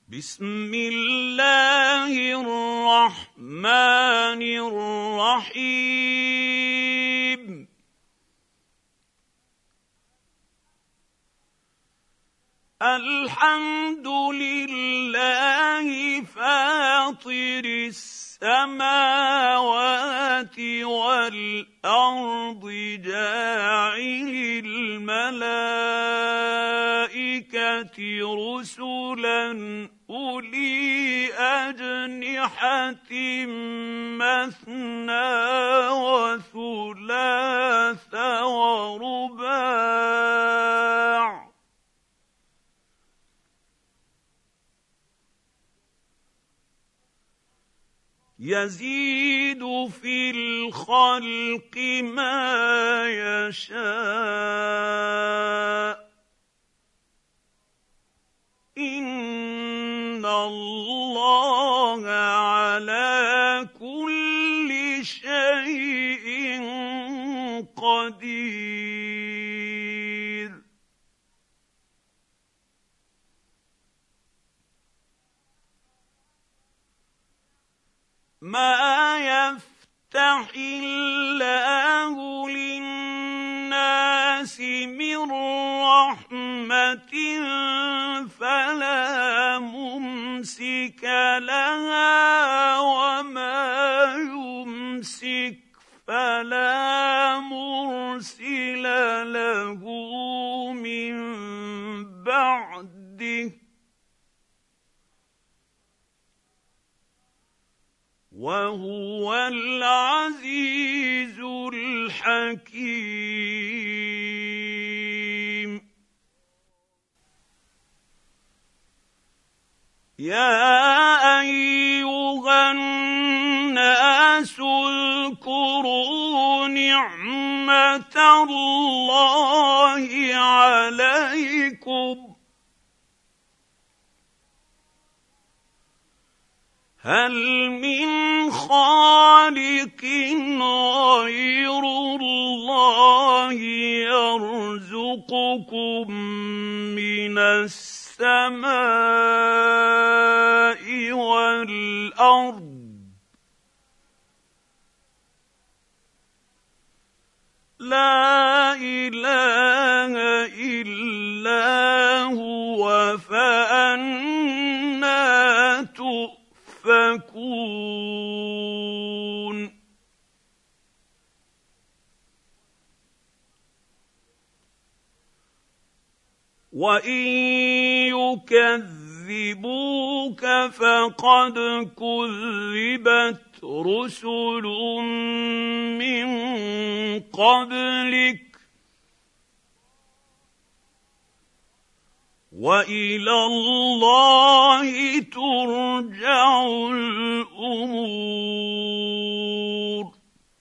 بسم الله الرحمن الرحيم الحمد لله فاطر السماوات والأرض جاعل الملائكة رسلا أولي أجنحة مثنى وثلاث ورباع يزيد في الخلق ما يشاء إن الله على كل شيء قدير ما يفتح الله للناس من رحمة فلا ممسك لها وما يمسك فلا مرسل له من بعده وهو العزيز الحكيم يا أيها الناس اذكروا نعمة الله عليكم هل من خالق غير الله يرزقكم من السماء والأرض لا إله إلا هو فأنى تؤفكون وإن يكذبوك فقد كذبت رسل من قبلك وإلى الله ترجع الأمور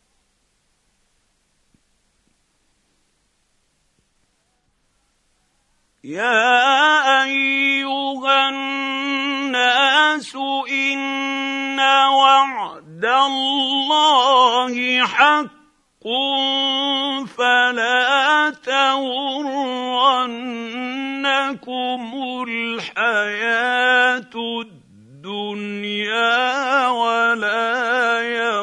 يا أيها الناس إن وعد الله حق فلا تغرنكم الحياة الدنيا ولا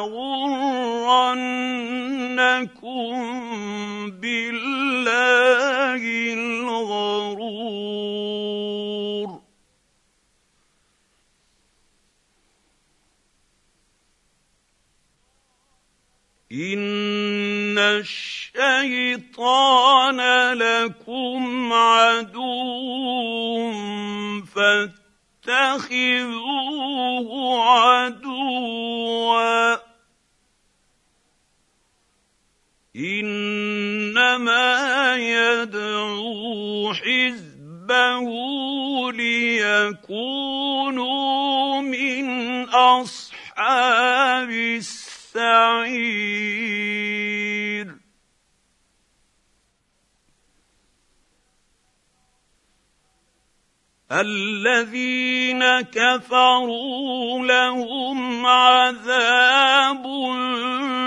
يغرنكم بالله الغرور إن الشيطان لكم عدو فاتخذوه عدوا إنما يدعو حزبه ليكونوا من أصحاب السعير الذين كفروا لهم عذاب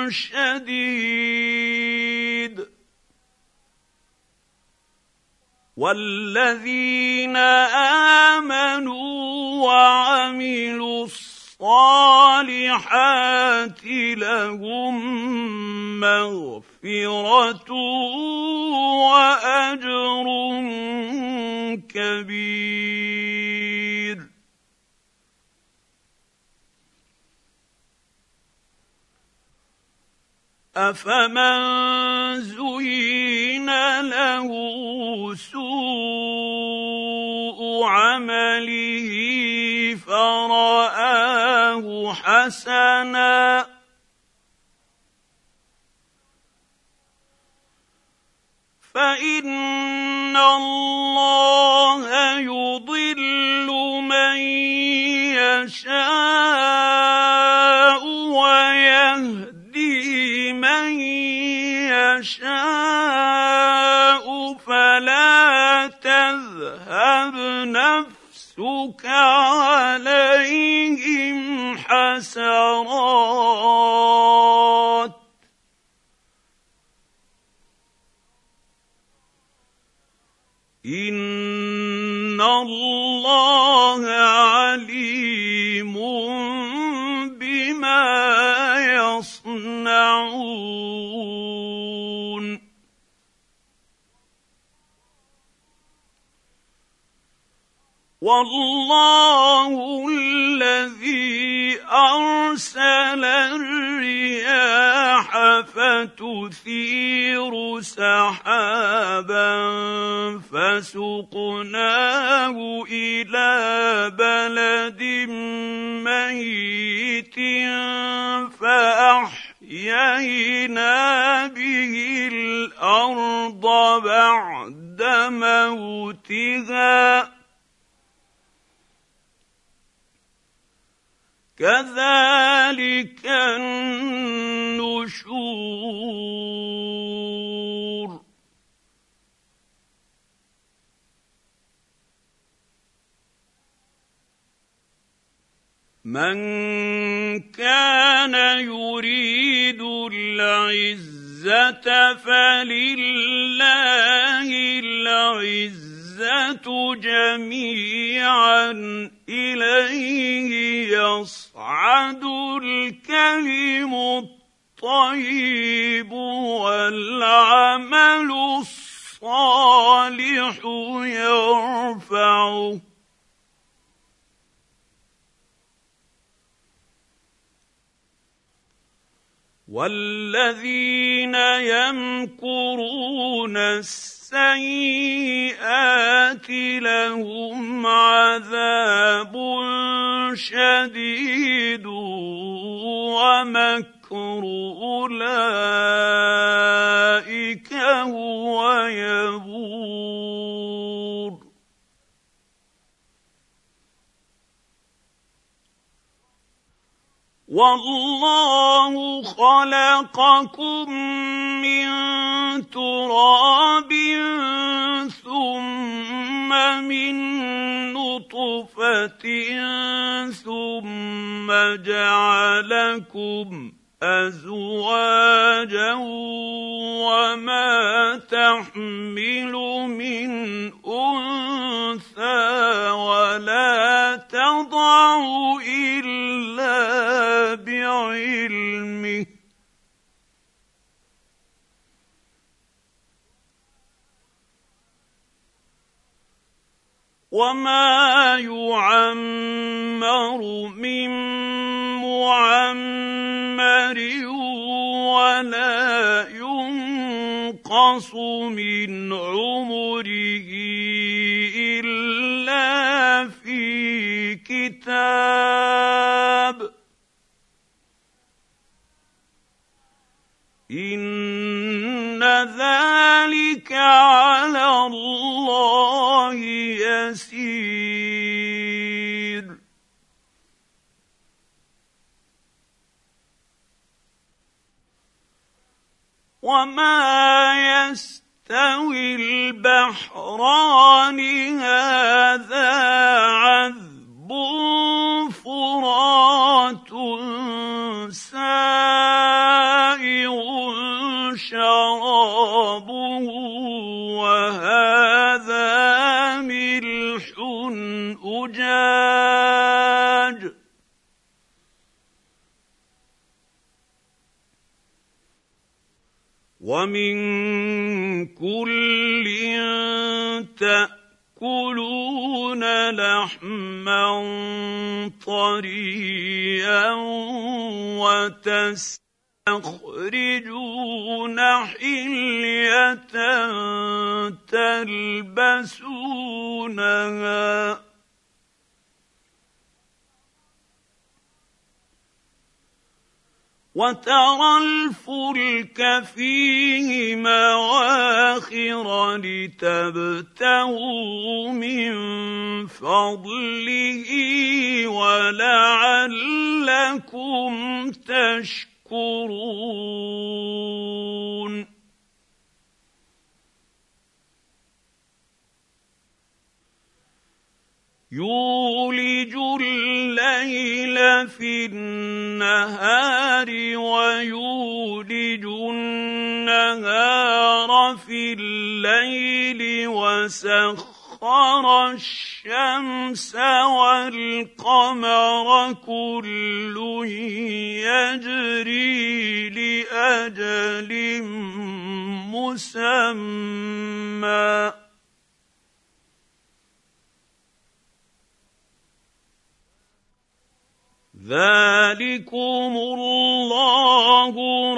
شديد والذين آمنوا وعملوا الصالحات لهم مغفرة وأجر كبير. أفمن زين له سوء عمله فرآه حسنا فإن الله يضل من يشاء ويهدي من يشاء فلا تذهب نفسك عليهم حسرات إن الله عليم بما يصنعون. والله الذي أرسل الرياح فتثير سحابا فسقناه إلى بلد ميت فأحيينا به الأرض بعد موتها كذلك النشور. من كان يريد العزة فلله العزة جميعا إليه يصعد الكلم الطيب والعمل الصالح يرفعه. والذين يمكرون السيئات لهم عذاب شديد ومكر أولئك هو يبور. والله خلقكم من تراب ثم من نطفة ثم جعلكم أزواجا وما تحمل من أنثى ولا تضع إلا بعلمه وما يعمر من معمر ولا ينقص من عمره إلا في كتاب إن ذلك على الله يسير. وما يستوي البحران هذا عذب فرات سائغ شرابه وهذا ومن كل تأكلون لحما طريا وتستخرجون حلية تلبسونها وترى الفلك فيه مواخر لتبتغوا من فضله ولعلكم تشكرون يولج الليل في النهار ويولج النهار في الليل وسخر الشمس والقمر كل يجري لأجل مسمى ذلكم الله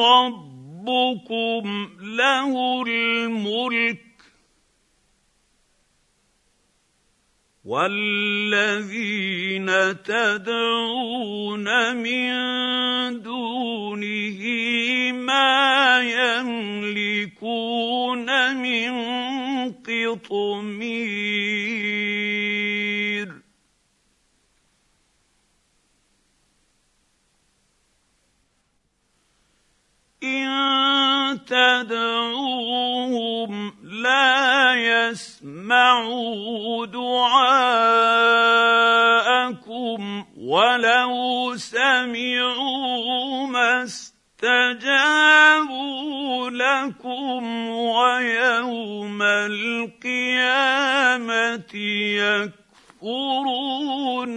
ربكم له الملك والذين تدعون من دونه ما يملكون من قطمير إن تدعوهم لا يسمعوا دعاءكم ولو سمعوا ما استجابوا لكم ويوم القيامة يكفرون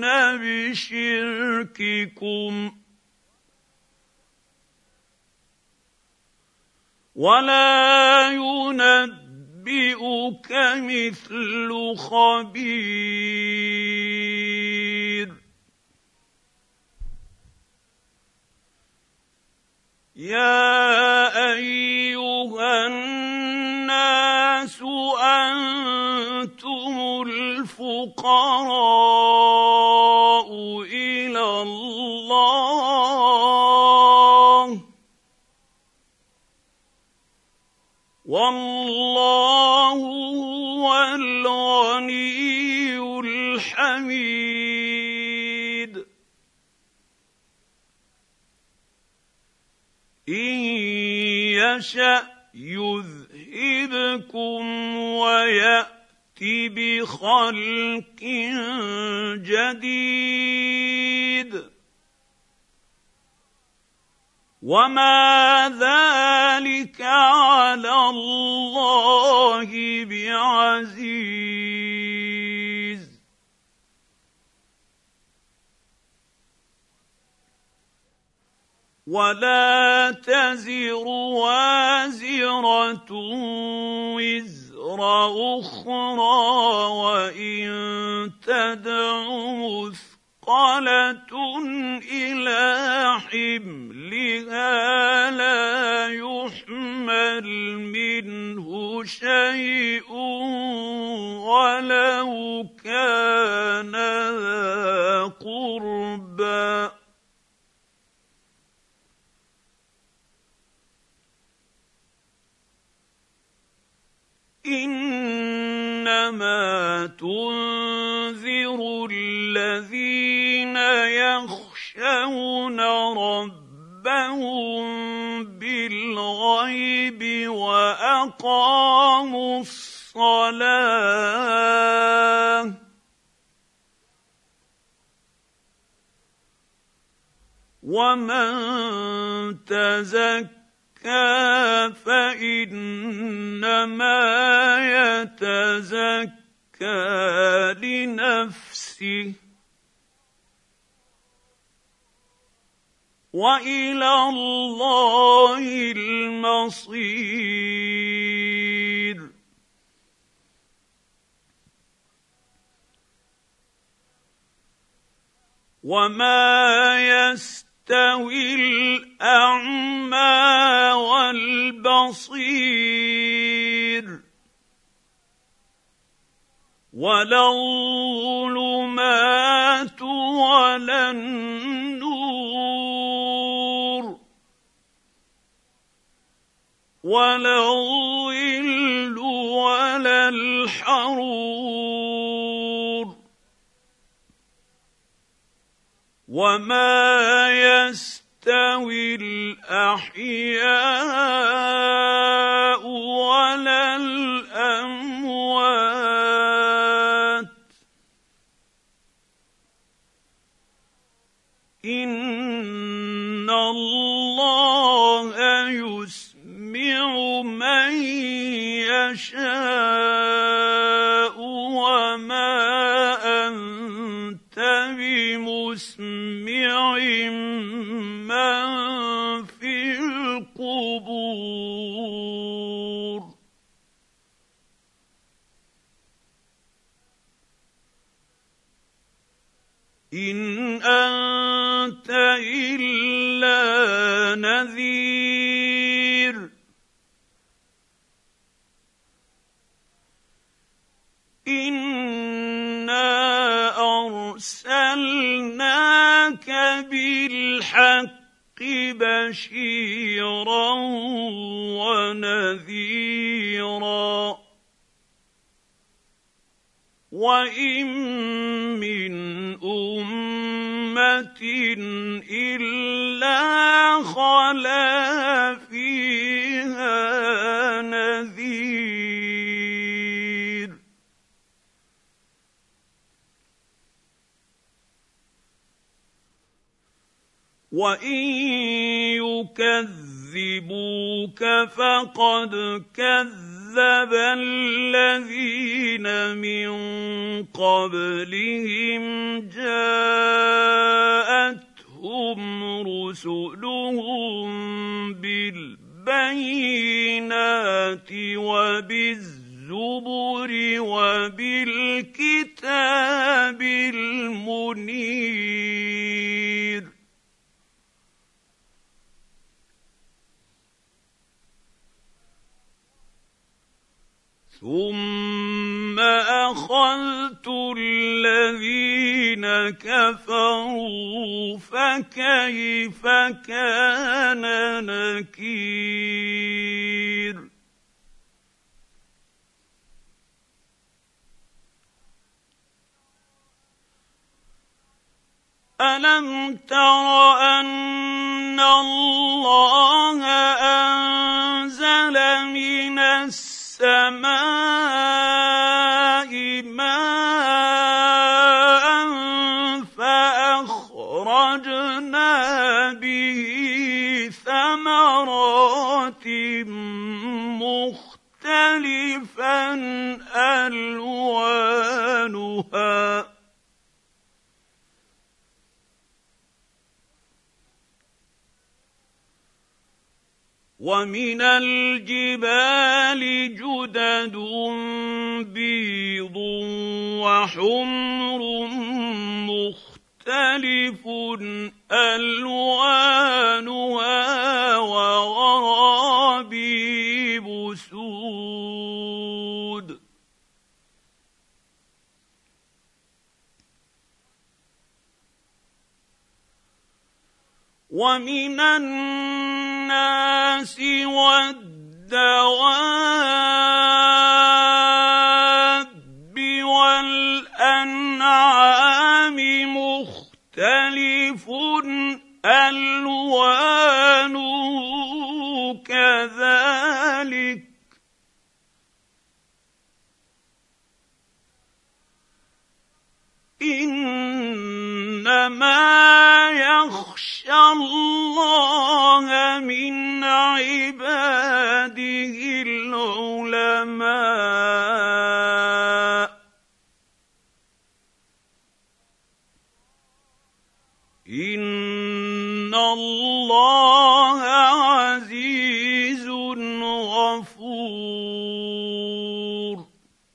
بشرككم ولا ينبئك مثل خبير يا أيها الناس أنتم الفقراء إلى الله والله هو الغني الحميد إن يشأ يذهبكم ويأت بخلق جديد وما ذلك على الله بعزيز ولا تزر وازرة وزر أخرى وإن تدع مثقلة إلى حملها لا يحمل منه شيء ولو كان ذا قربى إنما تنذر الذين يخشون ربهم بالغيب وأقاموا الصلاة ومن تزكى فإنما يتزكى لنفسه والى الله المصير. وما يستوي الاعمى والبصير ولا الظلمات ولا النور ولا الظل ولا الحرور وما يستوي الأحياء ولا الأموات إن الله يسمع من يشاء وما أنت بمسمع من في القبور. إن أنت إلا نذير إنا أرسلناك بالحق بشيرا ونذيرا وإن من أمة إلا خلا فيها نذير. وإن يكذبوك فقد كذب الذين من قبلهم جاءتهم رسلهم بالبينات وبالزبر وبالكتاب المنير. ثم أخذت الذين كفروا فكيف كان نكير. ألم تر أن الله أنزل من السماء ماء فأخرجنا به ثمرات مختلفا ألوانها ومن الجبال جدد بيض وحمر مختلف ألوانها وغرابيب سود. ومن الناس والدواب والأنعام مختلف ألوانه كذلك إنما يخشى الله من عباده العلماء إن إن الله عزيز غفور.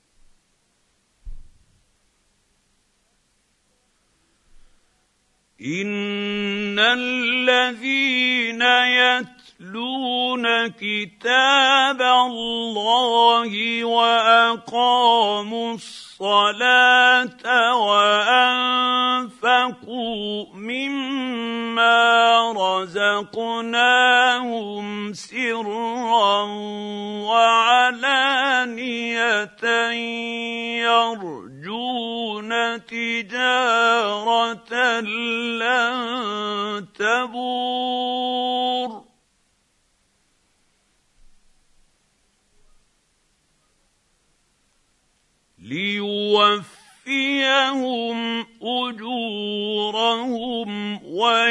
إن الذين يتلون كتاب الله وأقاموا الصلاة وأنفقوا مما رزقناهم سرا وعلانية يرجون تجارة لن تبور ليوفيهم أجورهم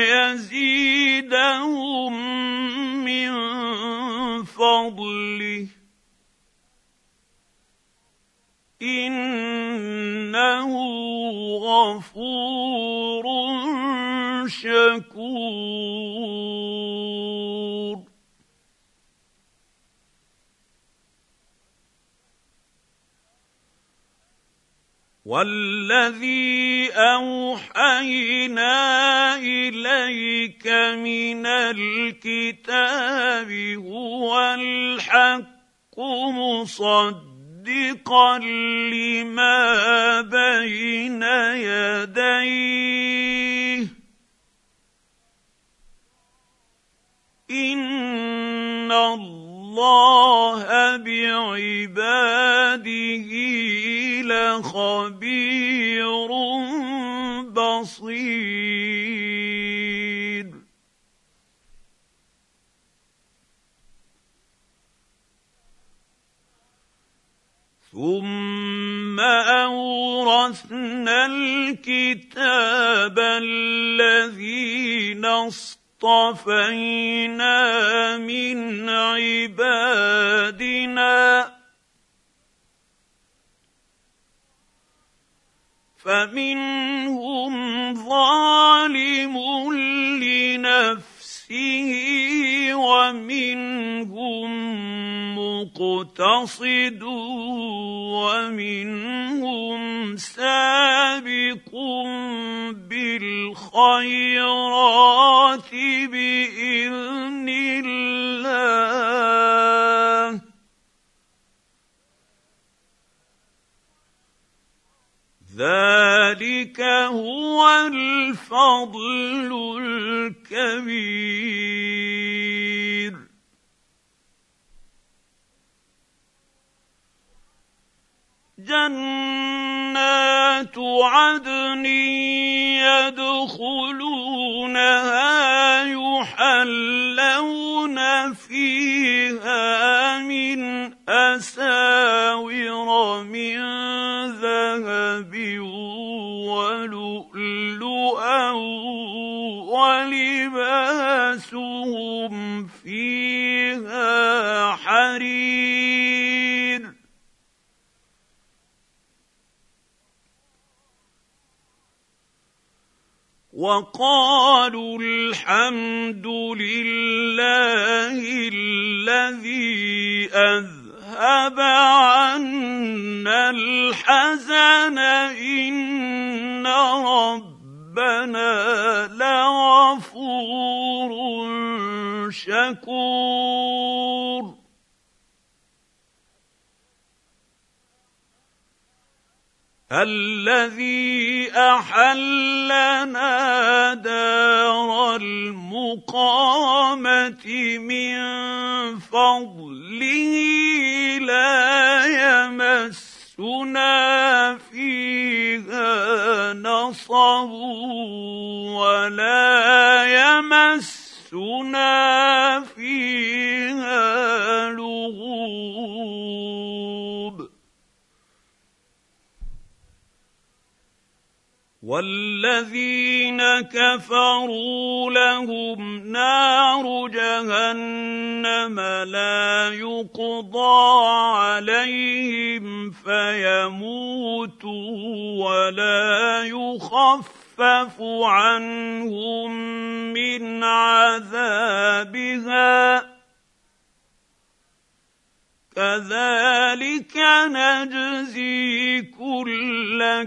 ويزيدهم من فضله إنه غفور شكور. والذي أوحينا إليك من الكتاب هو الحق مصدقا لما بين يديه إن الله بعباده لخبير بصير. ثم أورثنا الكتاب الذين اصطفينا من عبادنا فمنهم ظالم لنفسه ومنهم مقتصد ومنهم سابق بالخيرات بإذن الله ذلك هو الفضل الكبير. جنات عدن يدخلونها يحلون فيها من أساور من ذهب ولؤلؤا ولباسهم فيها حرير وقالوا الحمد لله الذي أذهب عنا الحزن إن ربنا لغفور شكور. الذي أحلنا دار المقامة من فضله لا يمسنا فيها نصب ولا يمسنا فيها لغوب. والذين كفروا لهم نار جهنم لا يقضى عليهم فيموتوا ولا يخفف يخفف عنهم من عذابها كذلك نجزي كل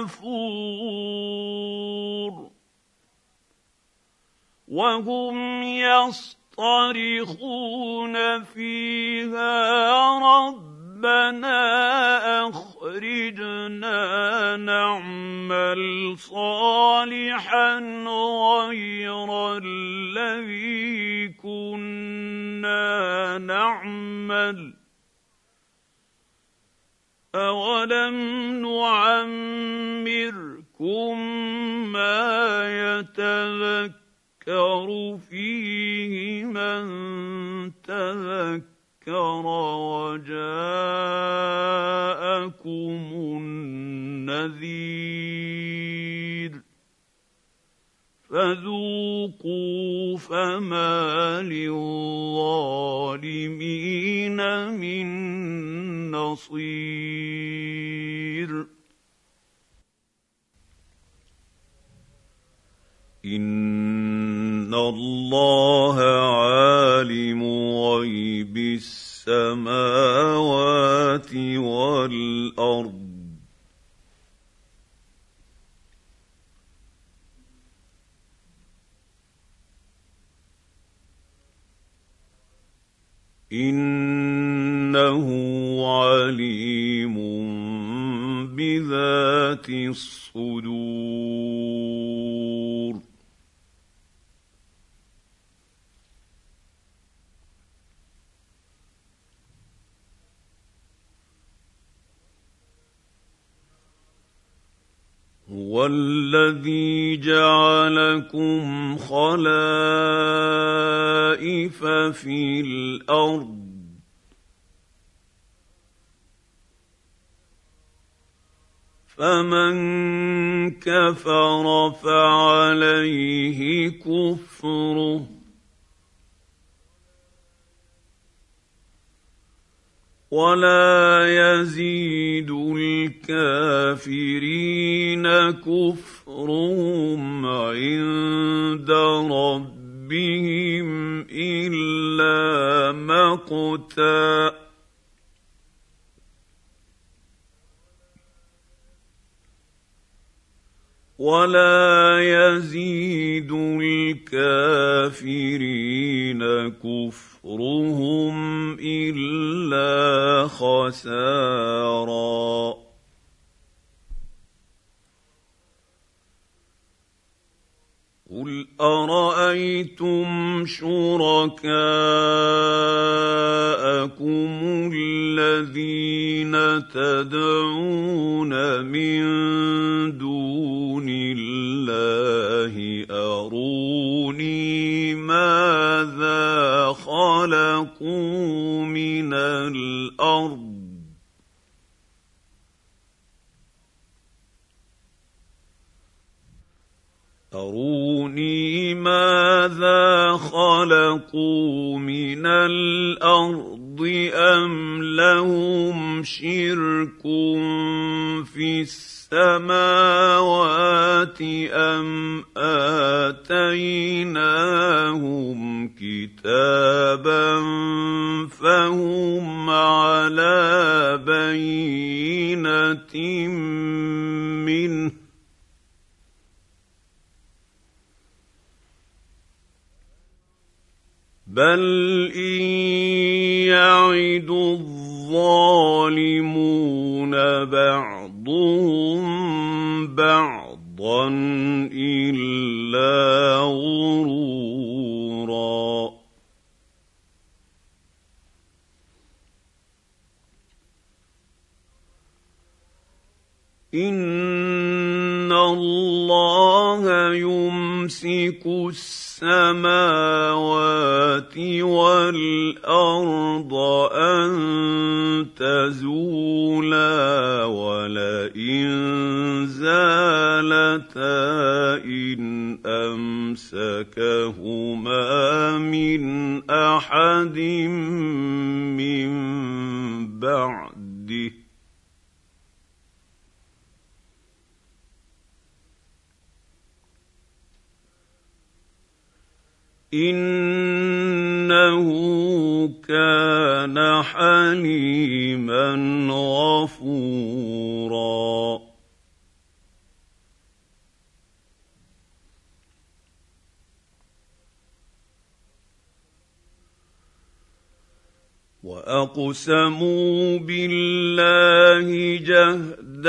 كفور وهم يصطرخون فيها ربنا أخرجنا نعمل صالحا غير الذي كنا نعمل أولم نعمركم ما يتذكر فيه من تذكر وجاءكم النذير فذوقوا فما للظالمين من نصير إن الله عالم غيب السماوات والأرض إنه عليم بذات الصدور هو الذي جعلكم خلائف في الأرض فمن كفر فعليه كفره ولا يزيد الكافرين كفرهم عند ربهم إلا مقتا ولا يزيد الكافرين كفرهم إلا خسارا قل أرأيتم شركاءكم الذين تدعون من دون الله أروني ماذا خلقوا من الأرض أروني ماذا خلقوا من الأرض أم لهم شرك في السماوات أم آتيناهم كتابا فهم على بينة منه بل إن يعد الظالمون بعضهم بعضا إلا غرورا إن الله يمسك السماوات والأرض أن تزولا ولئن زالتا إن أمسكهما من أحد من بعده إنه كان حليما غفورا. وأقسموا بالله جهد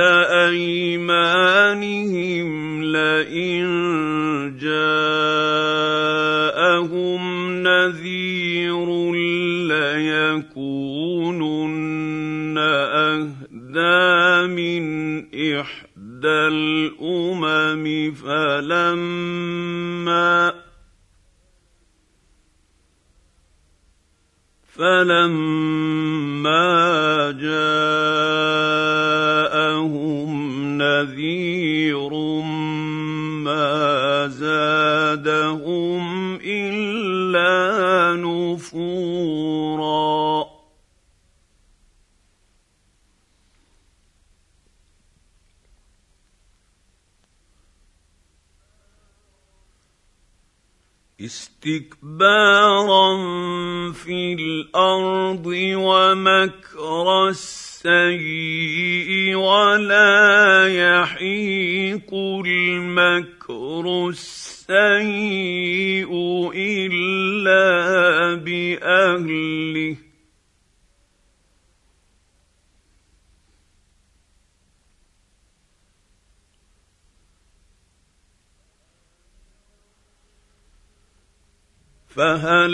أيمانهم لئن جاءهم نذير ليكونن أهدى من إحدى الأمم فلما جاءهم نذير ما زادهم إلا نفورا. استكبارا في الأرض ومكر السيء ولا يحيق المكر السيء إلا بأهله. فهل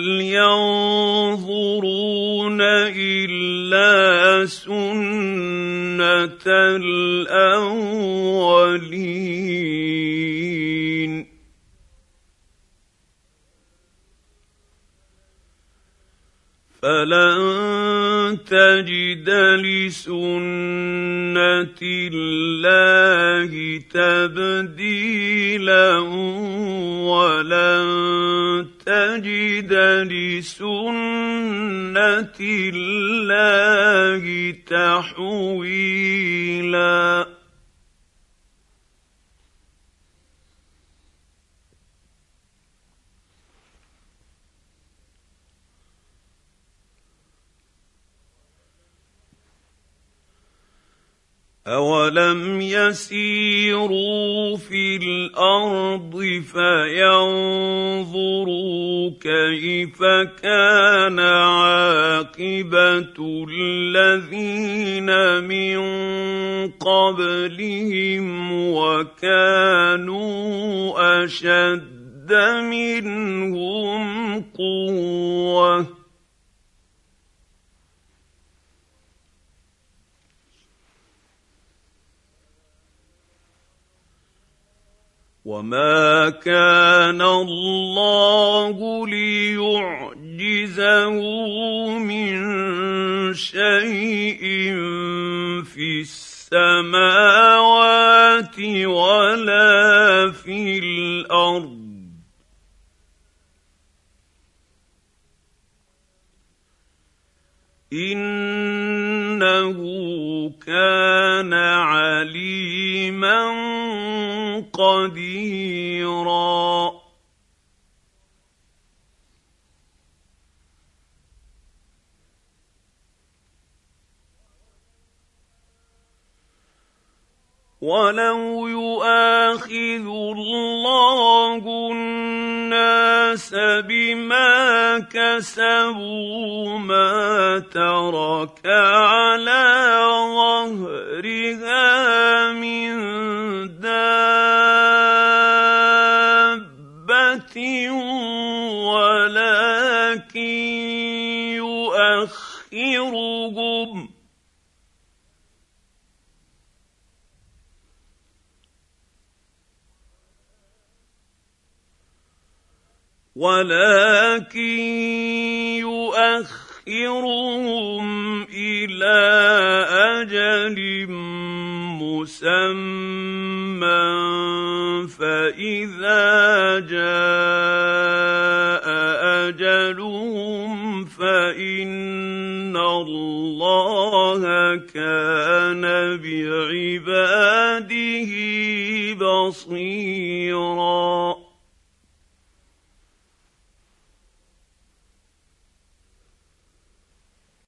ينظرون إلا سنة الأولين فلن تجد لسنة الله تبديلا ولن تجد لسنة الله تحويلا. أولم يسيروا في الأرض فينظروا كيف كان عاقبة الذين من قبلهم وكانوا أشد منهم قوة وما كان الله ليعجزه من شيء في السماوات ولا في الأرض إنه كان عليما قديرا. ولو يؤاخذ الله الناس بما كسبوا ما ترك على ظهرها من دابة ولكن يؤخرهم إلى أجل مسمى فإذا جاء أجلهم فإن الله كان بعباده بصيرا.